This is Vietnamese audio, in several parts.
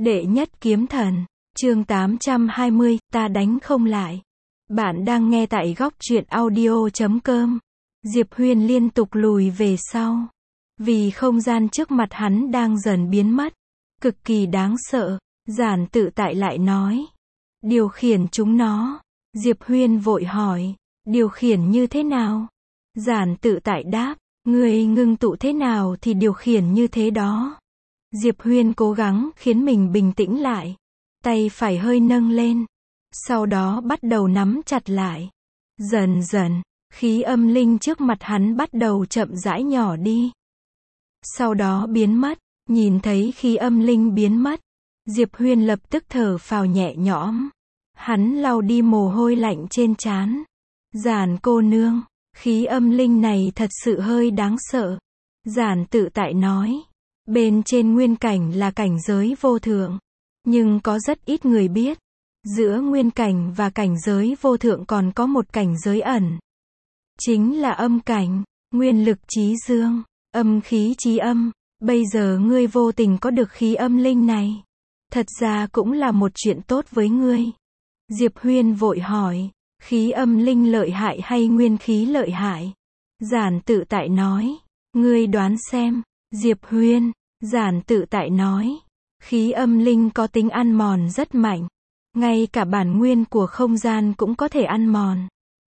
Đệ nhất kiếm thần, chương 820, ta đánh không lại. Bạn đang nghe tại góc truyện audio.com. Diệp Huyên liên tục lùi về sau. Vì không gian trước mặt hắn đang dần biến mất. Cực kỳ đáng sợ. Giản tự tại lại nói. Điều khiển chúng nó. Diệp Huyên vội hỏi. Điều khiển như thế nào? Giản tự tại đáp. Người ngưng tụ thế nào thì điều khiển như thế đó. Diệp Huyên cố gắng khiến mình bình tĩnh lại. Tay phải hơi nâng lên. Sau đó bắt đầu nắm chặt lại. Dần dần, khí âm linh trước mặt hắn bắt đầu chậm rãi nhỏ đi. Sau đó biến mất. Nhìn thấy khí âm linh biến mất, Diệp Huyên lập tức thở phào nhẹ nhõm. Hắn lau đi mồ hôi lạnh trên trán. Giản cô nương, khí âm linh này thật sự hơi đáng sợ. Giản tự tại nói. Bên trên nguyên cảnh là cảnh giới vô thượng. Nhưng có rất ít người biết. Giữa nguyên cảnh và cảnh giới vô thượng còn có một cảnh giới ẩn. Chính là âm cảnh, nguyên lực chí dương, âm khí chí âm. Bây giờ ngươi vô tình có được khí âm linh này. Thật ra cũng là một chuyện tốt với ngươi. Diệp Huyên vội hỏi, khí âm linh lợi hại hay nguyên khí lợi hại? Giản tự tại nói, ngươi đoán xem. Diệp Huyên, giản tự tại nói, khí âm linh có tính ăn mòn rất mạnh. Ngay cả bản nguyên của không gian cũng có thể ăn mòn.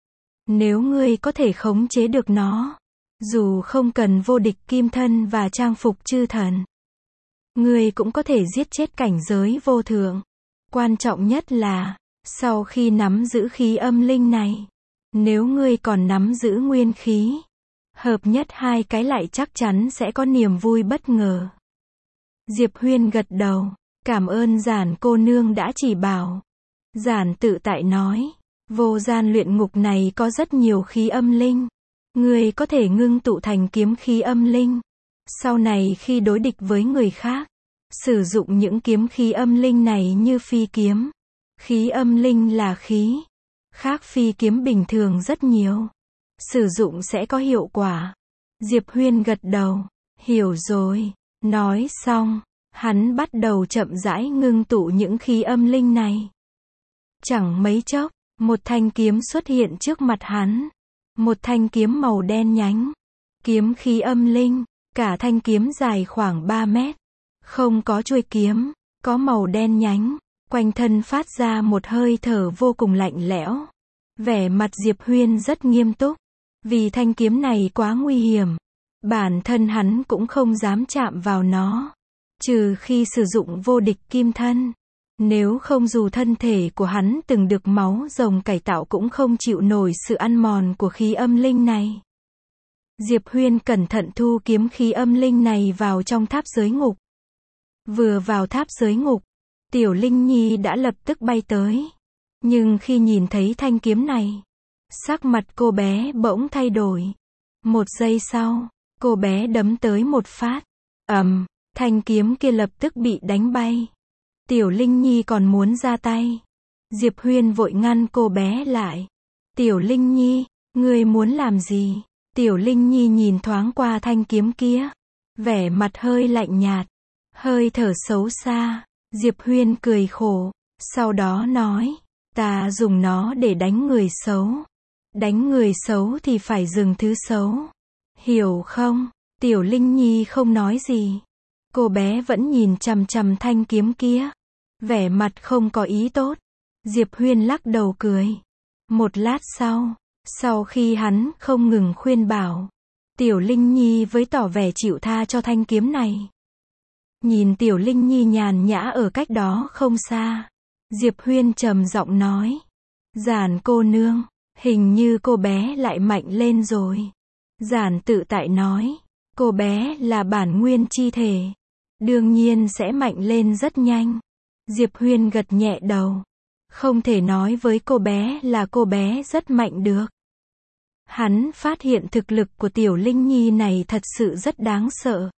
Nếu ngươi có thể khống chế được nó, dù không cần vô địch kim thân và trang phục chư thần, ngươi cũng có thể giết chết cảnh giới vô thượng. Quan trọng nhất là, sau khi nắm giữ khí âm linh này, nếu ngươi còn nắm giữ nguyên khí, hợp nhất hai cái lại chắc chắn sẽ có niềm vui bất ngờ. Diệp Huyên gật đầu, cảm ơn giản cô nương đã chỉ bảo. Giản tự tại nói, vô gian luyện ngục này có rất nhiều khí âm linh. Ngươi có thể ngưng tụ thành kiếm khí âm linh. Sau này khi đối địch với người khác, sử dụng những kiếm khí âm linh này như phi kiếm. Khí âm linh là khí, khác phi kiếm bình thường rất nhiều. Sử dụng sẽ có hiệu quả. Diệp Huyên gật đầu, hiểu rồi. Nói xong, hắn bắt đầu chậm rãi ngưng tụ những khí âm linh này. Chẳng mấy chốc, một thanh kiếm xuất hiện trước mặt hắn. Một thanh kiếm màu đen nhánh. Kiếm khí âm linh, cả thanh kiếm dài khoảng 3 mét. Không có chuôi kiếm, có màu đen nhánh. Quanh thân phát ra một hơi thở vô cùng lạnh lẽo. Vẻ mặt Diệp Huyên rất nghiêm túc. Vì thanh kiếm này quá nguy hiểm. Bản thân hắn cũng không dám chạm vào nó. Trừ khi sử dụng vô địch kim thân. Nếu không dù thân thể của hắn từng được máu rồng cải tạo cũng không chịu nổi sự ăn mòn của khí âm linh này. Diệp Huyên cẩn thận thu kiếm khí âm linh này vào trong tháp giới ngục. Vừa vào tháp giới ngục, Tiểu Linh Nhi đã lập tức bay tới. Nhưng khi nhìn thấy thanh kiếm này, sắc mặt cô bé bỗng thay đổi. Một giây sau, cô bé đấm tới một phát. Thanh kiếm kia lập tức bị đánh bay. Tiểu Linh Nhi còn muốn ra tay. Diệp Huyên vội ngăn cô bé lại. Tiểu Linh Nhi, ngươi muốn làm gì? Tiểu Linh Nhi nhìn thoáng qua thanh kiếm kia. Vẻ mặt hơi lạnh nhạt. Hơi thở xấu xa. Diệp Huyên cười khổ. Sau đó nói. Ta dùng nó để đánh người xấu. Đánh người xấu thì phải dừng thứ xấu. Hiểu không? Tiểu Linh Nhi không nói gì. Cô bé vẫn nhìn chằm chằm thanh kiếm kia. Vẻ mặt không có ý tốt. Diệp Huyên lắc đầu cười. Một lát sau khi hắn không ngừng khuyên bảo, Tiểu Linh Nhi với tỏ vẻ chịu tha cho thanh kiếm này. Nhìn Tiểu Linh Nhi nhàn nhã ở cách đó không xa, Diệp Huyên trầm giọng nói. Giản cô nương, hình như cô bé lại mạnh lên rồi. Giản tự tại nói. Cô bé là bản nguyên chi thể. Đương nhiên sẽ mạnh lên rất nhanh. Diệp Huyên gật nhẹ đầu. Không thể nói với cô bé là cô bé rất mạnh được. Hắn phát hiện thực lực của Tiểu Linh Nhi này thật sự rất đáng sợ.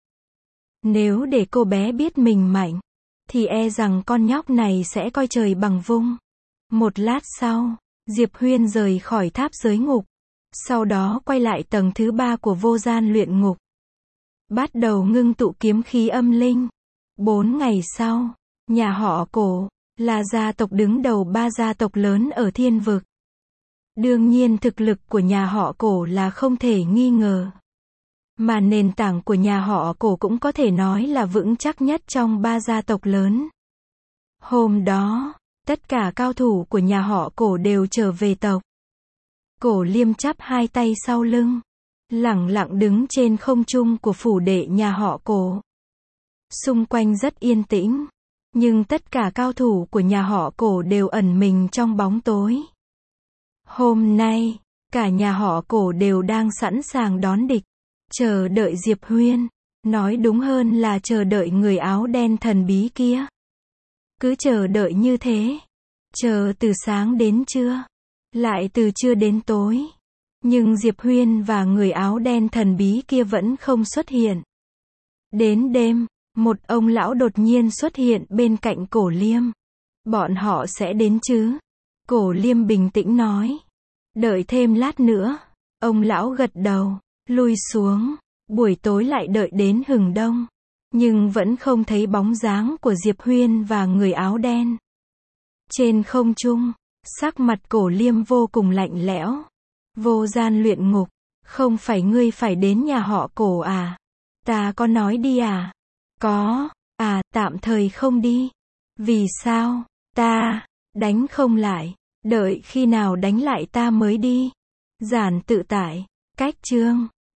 Nếu để cô bé biết mình mạnh, thì e rằng con nhóc này sẽ coi trời bằng vung. Một lát sau, Diệp Huyên rời khỏi tháp giới ngục. Sau đó quay lại tầng thứ 3 của vô gian luyện ngục. Bắt đầu ngưng tụ kiếm khí âm linh. 4 ngày sau, Nhà họ Cổ là gia tộc đứng đầu 3 gia tộc lớn ở thiên vực. Đương nhiên thực lực của nhà họ Cổ là không thể nghi ngờ. Mà nền tảng của nhà họ Cổ cũng có thể nói là vững chắc nhất trong 3 gia tộc lớn. Hôm đó, tất cả cao thủ của nhà họ Cổ đều trở về tộc. Cổ Liêm chắp hai tay sau lưng, lẳng lặng đứng trên không trung của phủ đệ nhà họ Cổ. Xung quanh rất yên tĩnh, nhưng tất cả cao thủ của nhà họ Cổ đều ẩn mình trong bóng tối. Hôm nay, cả nhà họ Cổ đều đang sẵn sàng đón địch, chờ đợi Diệp Huyên, nói đúng hơn là chờ đợi người áo đen thần bí kia. Cứ chờ đợi như thế, chờ từ sáng đến trưa, lại từ trưa đến tối. Nhưng Diệp Huyên và người áo đen thần bí kia vẫn không xuất hiện. Đến đêm, một ông lão đột nhiên xuất hiện bên cạnh Cổ Liêm. Bọn họ sẽ đến chứ? Cổ Liêm bình tĩnh nói. Đợi thêm lát nữa. Ông lão gật đầu, lui xuống. Buổi tối lại đợi đến hừng đông. Nhưng vẫn không thấy bóng dáng của Diệp Huyên và người áo đen. Trên không trung, sắc mặt Cổ Liêm vô cùng lạnh lẽo. Vô gian luyện ngục, không phải ngươi phải đến nhà họ Cổ à? Ta có nói đi à? Có, tạm thời không đi. Vì sao? Ta đánh không lại, đợi khi nào đánh lại ta mới đi. Giản tự tại, cách chương